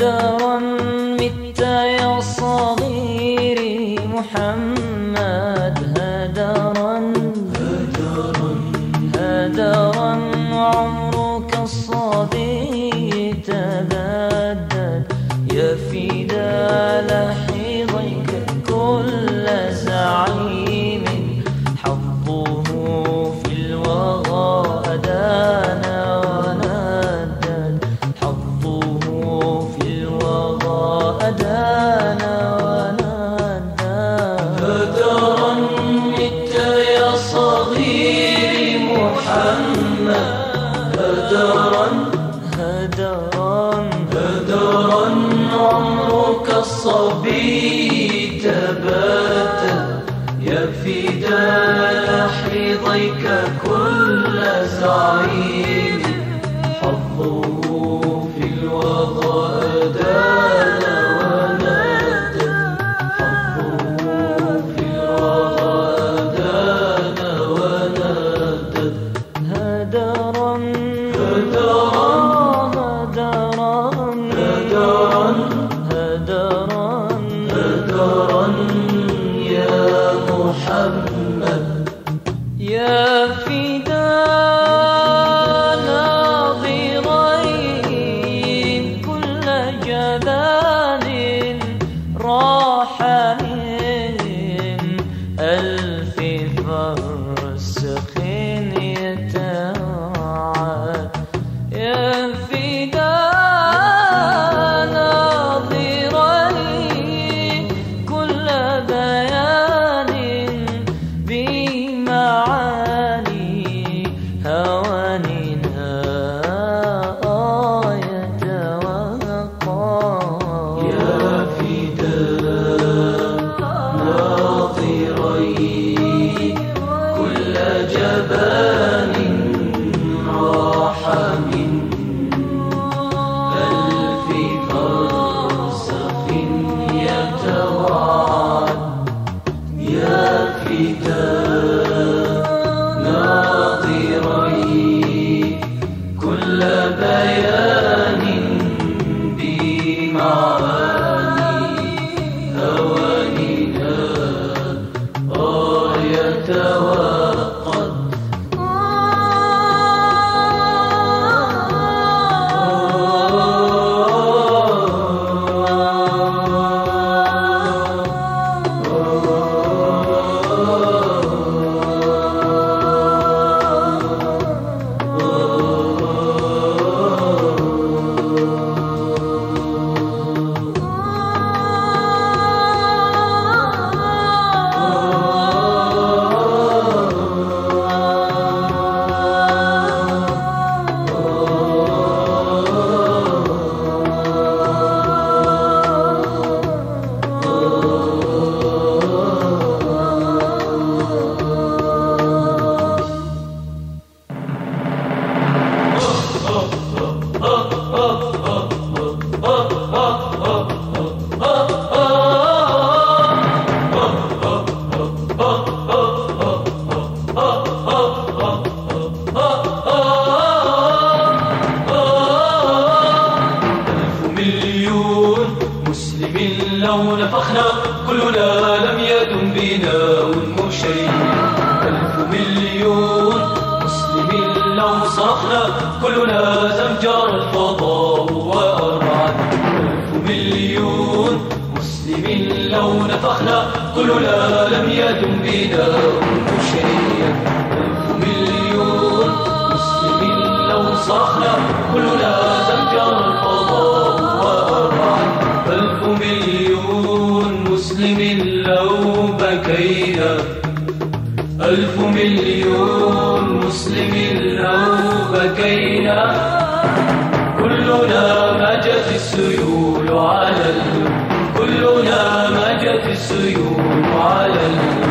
هدرا مت يا صغيري محمد، هدرا هدرا عمرك الصبي تبدد، يا فدا لحظيك كل زعيم حظه في الوغى أدان وندد، حظه في الوغى أدان وندد. هدرا مت يا صغيري محمد، هدرا هدرا عمرك الصبي تبدد، يا فدا لحظيك كل زعيم حظه في الوغى أدان وندد، حظه في الوغى أدان وندد. هدرا هدرا يا محمد، يا فدا ناظرين كل جبان راح من ألف فرسخ يتوعد، يا فدا ناظرين كل بيان بمعاني هواننا يتوقع، يا فدا ناظرين كل جبان راح من ألف فرسخ يتوعد، يا فدا ناظرين كل بيان بمعاني هواننا يتوقد. لو نفخنا كلنا لم يدم بنا المشيع، 1000 مليون مسلم لو صرخنا كلنا زمجر الفضاء وأرعد، 1000 مليون مسلم لو نفخنا كلنا لم يدم بنا المشيع، 1000 مليون مسلم لو صرخنا كلنا زمجر الفضاء وأرعد، 1000 مليون مسلم لو بكينا، 1000 مليون مسلم لو بكينا كلنا مجت السيول على كلنا مجت السيول على